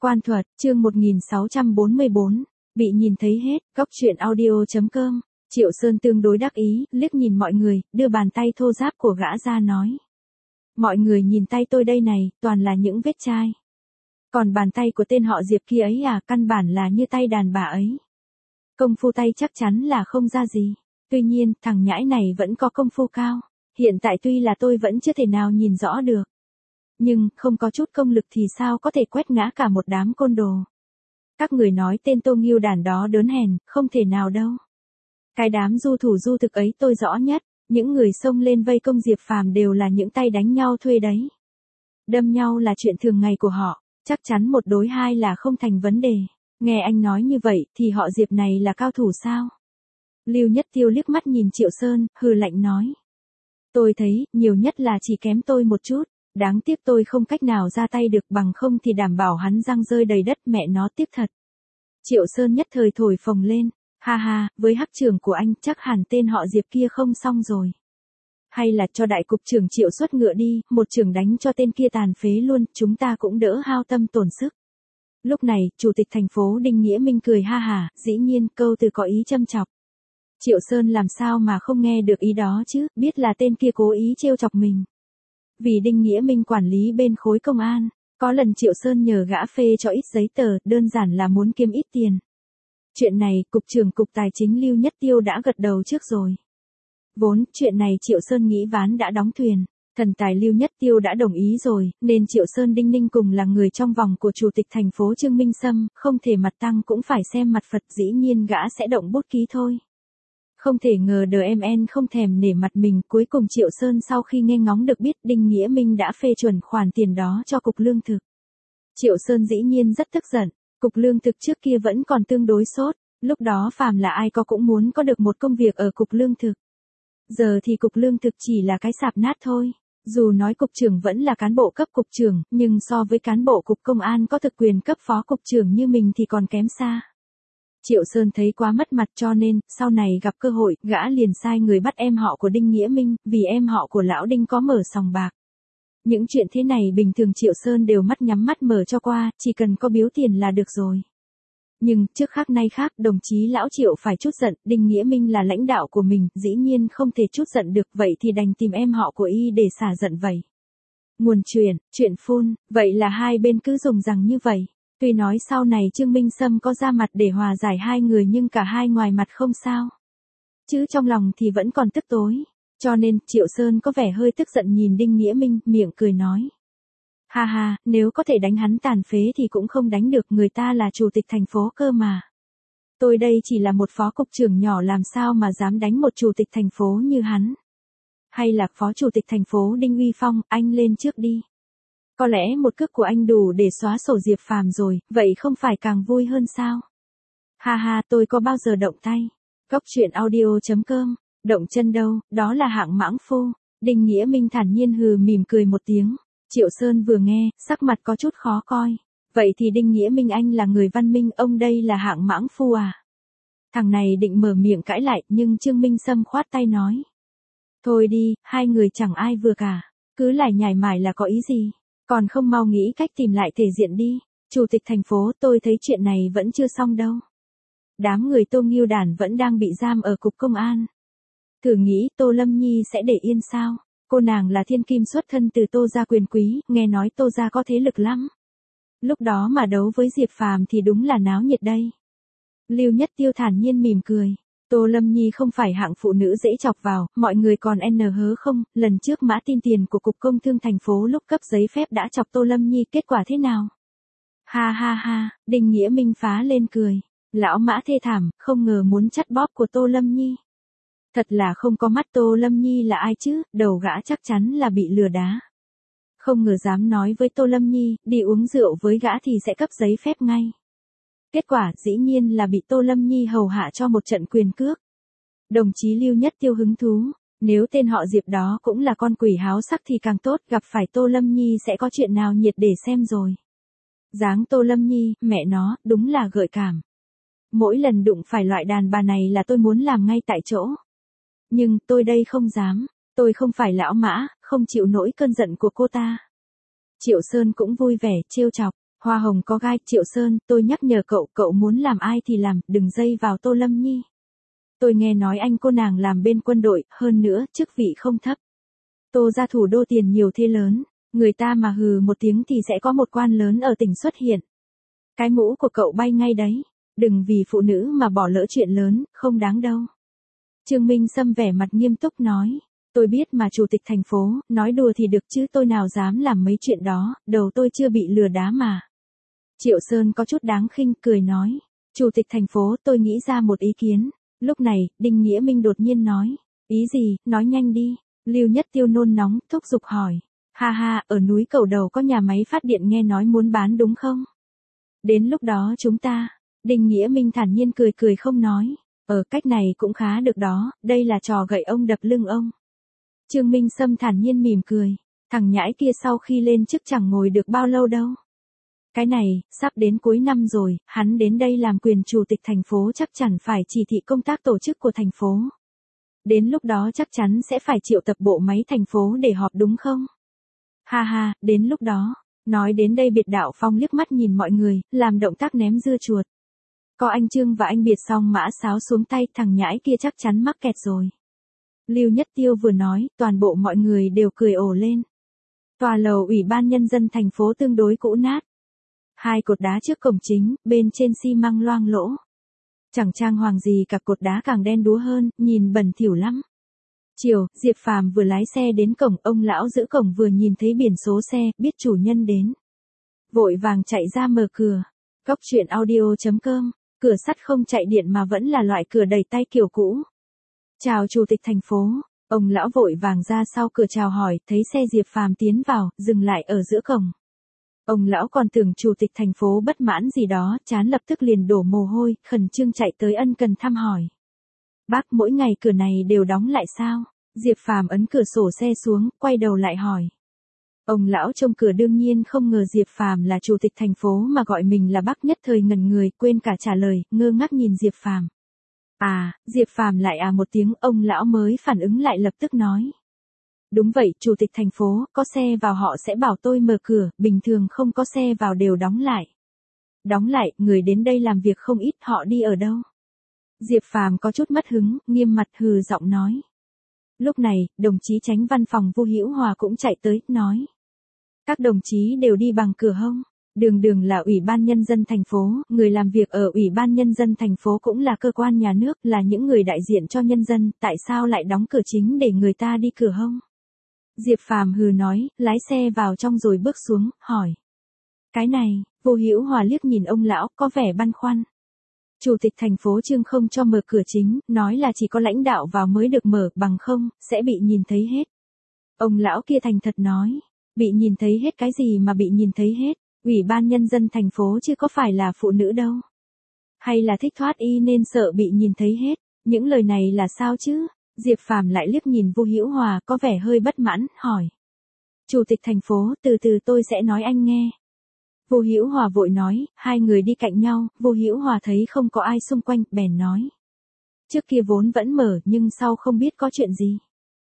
Quan thuật, chương 1644, bị nhìn thấy hết, góc truyện audio.com, Triệu Sơn tương đối đắc ý, liếc nhìn mọi người, đưa bàn tay thô ráp của gã ra nói. Mọi người nhìn tay tôi đây này, toàn là những vết chai. Còn bàn tay của tên họ Diệp kia ấy à, căn bản là như tay đàn bà ấy. Công phu tay chắc chắn là không ra gì. Tuy nhiên, thằng nhãi này vẫn có công phu cao. Hiện tại tuy là tôi vẫn chưa thể nào nhìn rõ được. Nhưng, không có chút công lực thì sao có thể quét ngã cả một đám côn đồ. Các người nói tên Tô Nghiêu đàn đó đớn hèn, không thể nào đâu. Cái đám du thủ du thực ấy tôi rõ nhất, những người xông lên vây công Diệp Phàm đều là những tay đánh nhau thuê đấy. Đâm nhau là chuyện thường ngày của họ, chắc chắn một đối hai là không thành vấn đề. Nghe anh nói như vậy thì họ Diệp này là cao thủ sao? Lưu Nhất Tiêu liếc mắt nhìn Triệu Sơn, hừ lạnh nói. Tôi thấy, nhiều nhất là chỉ kém tôi một chút. Đáng tiếc tôi không cách nào ra tay được, bằng không thì đảm bảo hắn răng rơi đầy đất, mẹ nó tiếc thật. Triệu Sơn nhất thời thổi phồng lên. Ha ha, với hắc trưởng của anh chắc hẳn tên họ Diệp kia không xong rồi. Hay là cho đại cục trưởng Triệu xuất ngựa đi, một trưởng đánh cho tên kia tàn phế luôn, chúng ta cũng đỡ hao tâm tổn sức. Lúc này, Chủ tịch thành phố Đinh Nghĩa Minh cười ha hả, dĩ nhiên câu từ có ý châm chọc. Triệu Sơn làm sao mà không nghe được ý đó chứ, biết là tên kia cố ý trêu chọc mình. Vì Đinh Nghĩa Minh quản lý bên khối công an, có lần Triệu Sơn nhờ gã phê cho ít giấy tờ, đơn giản là muốn kiếm ít tiền. Chuyện này, Cục trưởng Cục Tài chính Lưu Nhất Tiêu đã gật đầu trước rồi. Vốn, chuyện này Triệu Sơn nghĩ ván đã đóng thuyền. Thần tài Lưu Nhất Tiêu đã đồng ý rồi, nên Triệu Sơn Đinh Ninh cùng là người trong vòng của Chủ tịch thành phố Trương Minh Sâm, không thể mặt tăng cũng phải xem mặt Phật, dĩ nhiên gã sẽ động bút ký thôi. Không thể ngờ DMN không thèm nể mặt mình, cuối cùng Triệu Sơn sau khi nghe ngóng được biết Đinh Nghĩa Minh đã phê chuẩn khoản tiền đó cho Cục Lương thực. Triệu Sơn dĩ nhiên rất tức giận, Cục Lương thực trước kia vẫn còn tương đối sốt, lúc đó phàm là ai có cũng muốn có được một công việc ở Cục Lương thực. Giờ thì Cục Lương thực chỉ là cái sạp nát thôi. Dù nói cục trưởng vẫn là cán bộ cấp cục trưởng, nhưng so với cán bộ cục công an có thực quyền cấp phó cục trưởng như mình thì còn kém xa. Triệu Sơn thấy quá mất mặt cho nên, sau này gặp cơ hội, gã liền sai người bắt em họ của Đinh Nghĩa Minh, vì em họ của lão Đinh có mở sòng bạc. Những chuyện thế này bình thường Triệu Sơn đều mắt nhắm mắt mở cho qua, chỉ cần có biếu tiền là được rồi. Nhưng, trước khác nay khác, đồng chí lão Triệu phải chút giận, Đinh Nghĩa Minh là lãnh đạo của mình, dĩ nhiên không thể chút giận được, vậy thì đành tìm em họ của y để xả giận vậy. Nguồn chuyện phun, vậy là hai bên cứ dùng rằng như vậy. Tuy nói sau này Trương Minh Sâm có ra mặt để hòa giải hai người nhưng cả hai ngoài mặt không sao. Chứ trong lòng thì vẫn còn tức tối. Cho nên, Triệu Sơn có vẻ hơi tức giận nhìn Đinh Nghĩa Minh, miệng cười nói. Ha ha, nếu có thể đánh hắn tàn phế thì cũng không đánh được, người ta là chủ tịch thành phố cơ mà. Tôi đây chỉ là một phó cục trưởng nhỏ làm sao mà dám đánh một chủ tịch thành phố như hắn. Hay là phó chủ tịch thành phố Đinh Uy Phong, anh lên trước đi. Có lẽ một cước của anh đủ để xóa sổ Diệp Phàm rồi, vậy không phải càng vui hơn sao? Ha ha, tôi có bao giờ động tay. Góc truyện audio.com, động chân đâu, đó là hạng mãng phu. Đinh Nghĩa Minh thản nhiên hừ mỉm cười một tiếng. Triệu Sơn vừa nghe, sắc mặt có chút khó coi. Vậy thì Đinh Nghĩa Minh anh là người văn minh, ông đây là hạng mãng phu à? Thằng này định mở miệng cãi lại, nhưng Trương Minh Sâm khoát tay nói. Thôi đi, hai người chẳng ai vừa cả. Cứ lải nhải mải là có ý gì? Còn không mau nghĩ cách tìm lại thể diện đi. Chủ tịch thành phố, tôi thấy chuyện này vẫn chưa xong đâu. Đám người Tô Nghiêu đàn vẫn đang bị giam ở cục công an. Thử nghĩ Tô Lâm Nhi sẽ để yên sao? Cô nàng là thiên kim xuất thân từ Tô gia quyền quý, nghe nói Tô gia có thế lực lắm. Lúc đó mà đấu với Diệp Phàm thì đúng là náo nhiệt đây. Lưu Nhất Tiêu thản nhiên mỉm cười. Tô Lâm Nhi không phải hạng phụ nữ dễ chọc vào, mọi người còn hớ không, lần trước Mã tin tiền của Cục Công Thương thành phố lúc cấp giấy phép đã chọc Tô Lâm Nhi, kết quả thế nào? Ha ha ha, Đinh Nghĩa Minh phá lên cười. Lão Mã thê thảm, không ngờ muốn chắt bóp của Tô Lâm Nhi. Thật là không có mắt, Tô Lâm Nhi là ai chứ, đầu gã chắc chắn là bị lừa đá. Không ngờ dám nói với Tô Lâm Nhi, đi uống rượu với gã thì sẽ cấp giấy phép ngay. Kết quả dĩ nhiên là bị Tô Lâm Nhi hầu hạ cho một trận quyền cước. Đồng chí Lưu Nhất Tiêu hứng thú, nếu tên họ Diệp đó cũng là con quỷ háo sắc thì càng tốt, gặp phải Tô Lâm Nhi sẽ có chuyện nào nhiệt để xem rồi. Dáng Tô Lâm Nhi, mẹ nó, đúng là gợi cảm. Mỗi lần đụng phải loại đàn bà này là tôi muốn làm ngay tại chỗ. Nhưng, tôi đây không dám, tôi không phải lão Mã, không chịu nổi cơn giận của cô ta. Triệu Sơn cũng vui vẻ, trêu chọc, Hoa hồng có gai, Triệu Sơn, tôi nhắc nhở cậu, cậu muốn làm ai thì làm, đừng dây vào Tô Lâm Nhi. Tôi nghe nói anh cô nàng làm bên quân đội, hơn nữa, chức vị không thấp. Tô gia thủ đô tiền nhiều thế lớn, người ta mà hừ một tiếng thì sẽ có một quan lớn ở tỉnh xuất hiện. Cái mũ của cậu bay ngay đấy, đừng vì phụ nữ mà bỏ lỡ chuyện lớn, không đáng đâu. Trương Minh Sâm vẻ mặt nghiêm túc nói, tôi biết mà chủ tịch thành phố, nói đùa thì được chứ tôi nào dám làm mấy chuyện đó, đầu tôi chưa bị lừa đá mà. Triệu Sơn có chút đáng khinh cười nói, chủ tịch thành phố tôi nghĩ ra một ý kiến. Lúc này, Đinh Nghĩa Minh đột nhiên nói, ý gì, nói nhanh đi. Lưu Nhất Tiêu nôn nóng, thúc giục hỏi, ha ha, ở núi Cầu Đầu có nhà máy phát điện nghe nói muốn bán đúng không? Đến lúc đó chúng ta, Đinh Nghĩa Minh thản nhiên cười cười không nói, cách này cũng khá được đó, đây là trò gậy ông đập lưng ông. Trương Minh Sâm thản nhiên mỉm cười, thằng nhãi kia sau khi lên chức chẳng ngồi được bao lâu đâu. Cái này, sắp đến cuối năm rồi, hắn đến đây làm quyền chủ tịch thành phố chắc chắn phải chỉ thị công tác tổ chức của thành phố. Đến lúc đó chắc chắn sẽ phải triệu tập bộ máy thành phố để họp đúng không? Ha ha, đến lúc đó. Nói đến đây Biệt Đạo Phong liếc mắt nhìn mọi người, làm động tác ném dưa chuột. Có anh Trương và anh Biệt xong mã sáo xuống tay, thằng nhãi kia chắc chắn mắc kẹt rồi. Lưu Nhất Tiêu vừa nói, toàn bộ mọi người đều cười ồ lên. Tòa lầu Ủy ban Nhân dân thành phố tương đối cũ nát. Hai cột đá trước cổng chính, bên trên xi măng loang lỗ. Chẳng trang hoàng gì cả, cột đá càng đen đúa hơn, nhìn bẩn thỉu lắm. Chiều, Diệp Phàm vừa lái xe đến cổng, ông lão giữ cổng vừa nhìn thấy biển số xe, biết chủ nhân đến. Vội vàng chạy ra mở cửa. Góc truyện audio.com, cửa sắt không chạy điện mà vẫn là loại cửa đẩy tay kiểu cũ. Chào chủ tịch thành phố, ông lão vội vàng ra sau cửa chào hỏi, thấy xe Diệp Phàm tiến vào, dừng lại ở giữa cổng. Ông lão còn tưởng chủ tịch thành phố bất mãn gì đó, chán lập tức liền đổ mồ hôi, khẩn trương chạy tới ân cần thăm hỏi. Bác, mỗi ngày cửa này đều đóng lại sao? Diệp Phàm ấn cửa sổ xe xuống, quay đầu lại hỏi. Ông lão trông cửa đương nhiên không ngờ Diệp Phàm là chủ tịch thành phố mà gọi mình là bác, nhất thời ngẩn người, quên cả trả lời, ngơ ngác nhìn Diệp Phàm. À, Diệp Phàm lại một tiếng, ông lão mới phản ứng lại lập tức nói. Đúng vậy, chủ tịch thành phố, có xe vào họ sẽ bảo tôi mở cửa, bình thường không có xe vào đều đóng lại. Đóng lại, người đến đây làm việc không ít, họ đi ở đâu? Diệp Phàm có chút mất hứng, nghiêm mặt hừ giọng nói. Lúc này, đồng chí Chánh Văn phòng Vu Hữu Hòa cũng chạy tới, nói. Các đồng chí đều đi bằng cửa hông? Đường là Ủy ban Nhân dân thành phố, người làm việc ở Ủy ban Nhân dân thành phố cũng là cơ quan nhà nước, là những người đại diện cho nhân dân, tại sao lại đóng cửa chính để người ta đi cửa hông? Diệp Phàm hừ nói, lái xe vào trong rồi bước xuống, hỏi. Cái này, Vu Hữu Hòa liếc nhìn ông lão, có vẻ băn khoăn. Chủ tịch thành phố Trương không cho mở cửa chính, nói là chỉ có lãnh đạo vào mới được mở, bằng không, sẽ bị nhìn thấy hết. Ông lão kia thành thật nói, bị nhìn thấy hết cái gì mà bị nhìn thấy hết, Ủy ban Nhân dân thành phố chứ có phải là phụ nữ đâu. Hay là thích thoát y nên sợ bị nhìn thấy hết, những lời này là sao chứ? Diệp Phàm lại liếc nhìn Vu Hữu Hòa, có vẻ hơi bất mãn, hỏi. Chủ tịch thành phố, từ từ tôi sẽ nói anh nghe. Vu Hữu Hòa vội nói, hai người đi cạnh nhau, Vu Hữu Hòa thấy không có ai xung quanh, bèn nói. Trước kia vốn vẫn mở nhưng sau không biết có chuyện gì.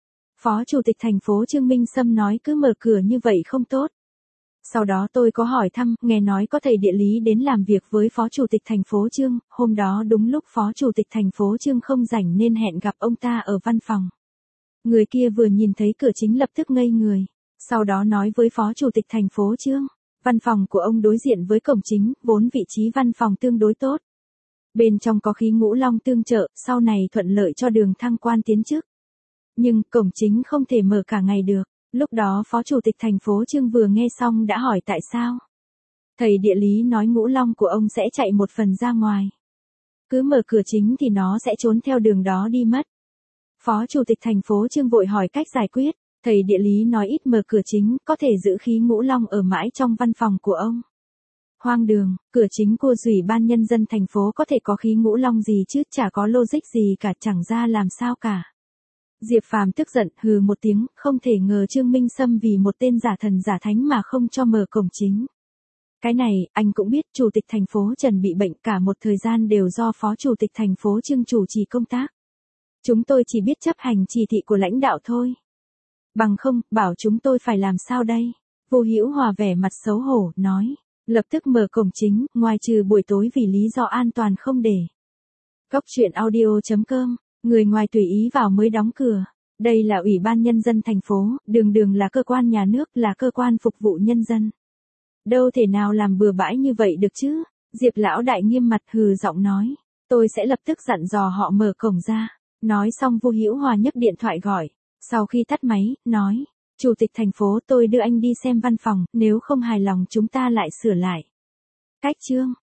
Phó Chủ tịch thành phố Trương Minh Sâm nói cứ mở cửa như vậy không tốt. Sau đó tôi có hỏi thăm, nghe nói có thầy địa lý đến làm việc với Phó Chủ tịch thành phố Trương, hôm đó đúng lúc Phó Chủ tịch thành phố Trương không rảnh nên hẹn gặp ông ta ở văn phòng. Người kia vừa nhìn thấy cửa chính lập tức ngây người, sau đó nói với Phó Chủ tịch thành phố Trương. Văn phòng của ông đối diện với cổng chính, vốn vị trí văn phòng tương đối tốt. Bên trong có khí ngũ long tương trợ, sau này thuận lợi cho đường thăng quan tiến chức. Nhưng, cổng chính không thể mở cả ngày được. Lúc đó Phó Chủ tịch thành phố Trương vừa nghe xong đã hỏi tại sao. Thầy địa lý nói ngũ long của ông sẽ chạy một phần ra ngoài. Cứ mở cửa chính thì nó sẽ trốn theo đường đó đi mất. Phó Chủ tịch thành phố Trương vội hỏi cách giải quyết. Thầy địa lý nói ít mở cửa chính, có thể giữ khí ngũ long ở mãi trong văn phòng của ông. Hoang đường, cửa chính của Ủy ban Nhân dân thành phố có thể có khí ngũ long gì chứ, chả có logic gì cả, chẳng ra làm sao cả. Diệp Phàm tức giận, hừ một tiếng, không thể ngờ Trương Minh Sâm vì một tên giả thần giả thánh mà không cho mở cổng chính. Cái này, anh cũng biết, Chủ tịch thành phố Trần bị bệnh, cả một thời gian đều do Phó Chủ tịch thành phố Trương chủ trì công tác. Chúng tôi chỉ biết chấp hành chỉ thị của lãnh đạo thôi. Bằng không, bảo chúng tôi phải làm sao đây? Vu Hữu Hòa vẻ mặt xấu hổ, nói. Lập tức mở cổng chính, ngoài trừ buổi tối vì lý do an toàn không để. Cóc truyện audio.com, người ngoài tùy ý vào mới đóng cửa. Đây là Ủy ban Nhân dân thành phố, đường đường là cơ quan nhà nước, là cơ quan phục vụ nhân dân. Đâu thể nào làm bừa bãi như vậy được chứ? Diệp lão đại nghiêm mặt hừ giọng nói. Tôi sẽ lập tức dặn dò họ mở cổng ra. Nói xong Vu Hữu Hòa nhấc điện thoại gọi. Sau khi tắt máy, nói. Chủ tịch thành phố tôi đưa anh đi xem văn phòng, nếu không hài lòng chúng ta lại sửa lại. Cách chương.